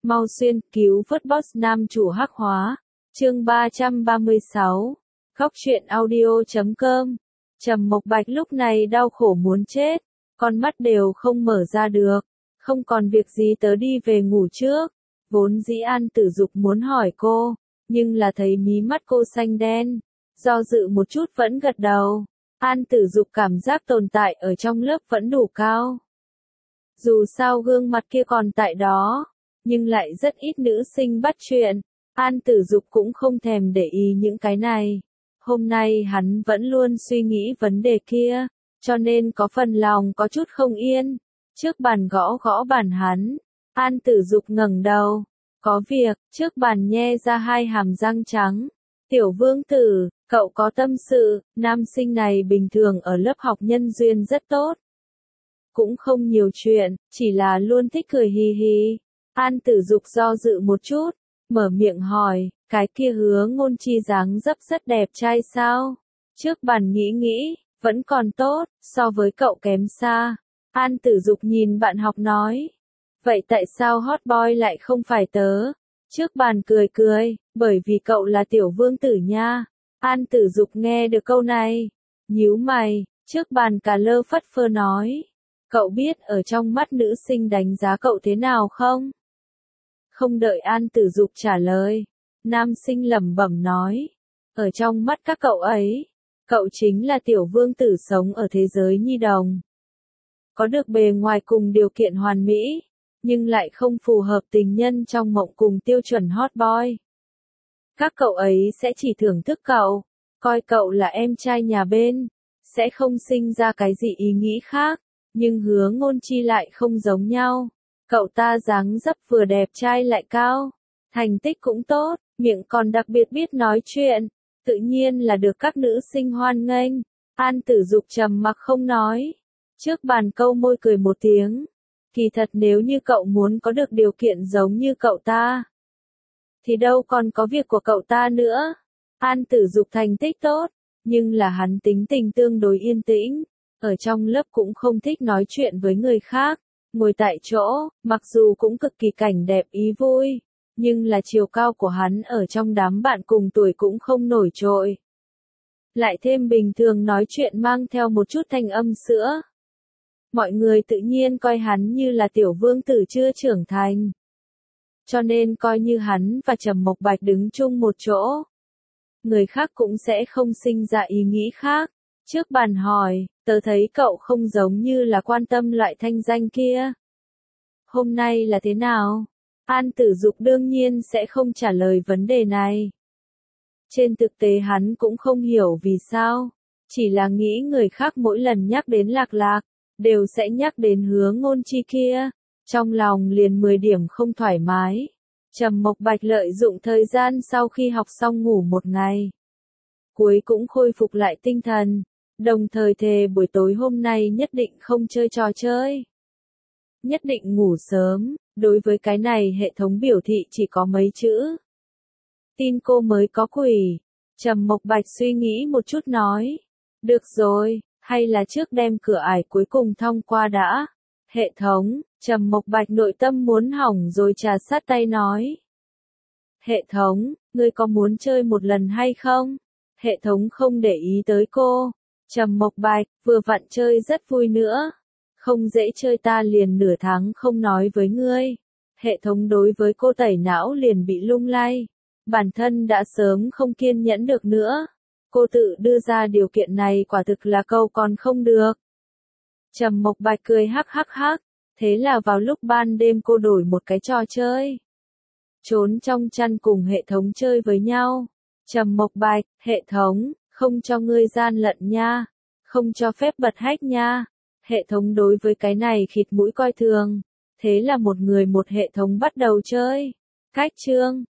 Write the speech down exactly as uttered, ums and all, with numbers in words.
Mau xuyên cứu vớt boss nam chủ hắc hóa. Chương ba trăm ba mươi sáu. Góc truyện audio chấm com. Trầm Mộc Bạch lúc này đau khổ muốn chết, con mắt đều không mở ra được. Không còn việc gì tớ đi về ngủ trước. Vốn dĩ An Tử Dục muốn hỏi cô, nhưng là thấy mí mắt cô xanh đen, do dự một chút vẫn gật đầu. An Tử Dục cảm giác tồn tại ở trong lớp vẫn đủ cao. Dù sao gương mặt kia còn tại đó, nhưng lại rất ít nữ sinh bắt chuyện. An Tử Dục cũng không thèm để ý những cái này. Hôm nay hắn vẫn luôn suy nghĩ vấn đề kia, cho nên có phần lòng có chút không yên. Trước bàn gõ gõ bàn hắn, An Tử Dục ngẩng đầu. Có việc, trước bàn nhe ra hai hàm răng trắng. Tiểu vương tử, cậu có tâm sự, nam sinh này bình thường ở lớp học nhân duyên rất tốt. Cũng không nhiều chuyện, chỉ là luôn thích cười hì hì. An Tử Dục do dự một chút, mở miệng hỏi, cái kia Hứa Ngôn Chi dáng dấp rất đẹp trai sao? Trước bàn nghĩ nghĩ, vẫn còn tốt, so với cậu kém xa. An Tử Dục nhìn bạn học nói, vậy tại sao hot boy lại không phải tớ? Trước bàn cười cười, bởi vì cậu là tiểu vương tử nha. An Tử Dục nghe được câu này, nhíu mày, trước bàn cà lơ phất phơ nói, cậu biết ở trong mắt nữ sinh đánh giá cậu thế nào không? Không đợi An Tử Dục trả lời, nam sinh lẩm bẩm nói, ở trong mắt các cậu ấy, cậu chính là tiểu vương tử sống ở thế giới nhi đồng. Có được bề ngoài cùng điều kiện hoàn mỹ, nhưng lại không phù hợp tình nhân trong mộng cùng tiêu chuẩn hot boy. Các cậu ấy sẽ chỉ thưởng thức cậu, coi cậu là em trai nhà bên, sẽ không sinh ra cái gì ý nghĩ khác, nhưng Hứa Ngôn Chi lại không giống nhau. Cậu ta dáng dấp vừa đẹp trai lại cao, thành tích cũng tốt, miệng còn đặc biệt biết nói chuyện, tự nhiên là được các nữ sinh hoan nghênh. An Tử Dục trầm mặc không nói, trước bàn câu môi cười một tiếng. Kỳ thật nếu như cậu muốn có được điều kiện giống như cậu ta, thì đâu còn có việc của cậu ta nữa. An Tử Dục thành tích tốt, nhưng là hắn tính tình tương đối yên tĩnh, ở trong lớp cũng không thích nói chuyện với người khác. Ngồi tại chỗ, mặc dù cũng cực kỳ cảnh đẹp ý vui, nhưng là chiều cao của hắn ở trong đám bạn cùng tuổi cũng không nổi trội. Lại thêm bình thường nói chuyện mang theo một chút thanh âm sữa. Mọi người tự nhiên coi hắn như là tiểu vương tử chưa trưởng thành. Cho nên coi như hắn và Trầm Mộc Bạch đứng chung một chỗ, người khác cũng sẽ không sinh ra ý nghĩ khác. Trước bàn hỏi, tớ thấy cậu không giống như là quan tâm loại thanh danh kia. Hôm nay là thế nào? An Tử Dục đương nhiên sẽ không trả lời vấn đề này. Trên thực tế hắn cũng không hiểu vì sao, chỉ là nghĩ người khác mỗi lần nhắc đến Lạc Lạc, đều sẽ nhắc đến Hứa Ngôn Chi kia, trong lòng liền mười điểm không thoải mái. Trầm Mộc Bạch lợi dụng thời gian sau khi học xong ngủ một ngày, cuối cũng khôi phục lại tinh thần, đồng thời thề buổi tối hôm nay nhất định không chơi trò chơi. Nhất định ngủ sớm, đối với cái này hệ thống biểu thị chỉ có mấy chữ. Tin cô mới có quỷ. Trầm Mộc Bạch suy nghĩ một chút nói, được rồi, hay là trước đem cửa ải cuối cùng thông qua đã. Hệ thống, Trầm Mộc Bạch nội tâm muốn hỏng rồi trà sát tay nói. Hệ thống, ngươi có muốn chơi một lần hay không? Hệ thống không để ý tới cô. Trầm Mộc Bạch, vừa vặn chơi rất vui nữa. Không dễ chơi ta liền nửa tháng không nói với ngươi. Hệ thống đối với cô tẩy não liền bị lung lay. Bản thân đã sớm không kiên nhẫn được nữa. Cô tự đưa ra điều kiện này quả thực là câu còn không được. Trầm Mộc Bạch cười hắc hắc hắc. Thế là vào lúc ban đêm cô đổi một cái trò chơi. Trốn trong chăn cùng hệ thống chơi với nhau. Trầm Mộc Bạch, hệ thống, không cho ngươi gian lận nha. Không cho phép bật hack nha. Hệ thống đối với cái này khịt mũi coi thường. Thế là một người một hệ thống bắt đầu chơi. Cách chương.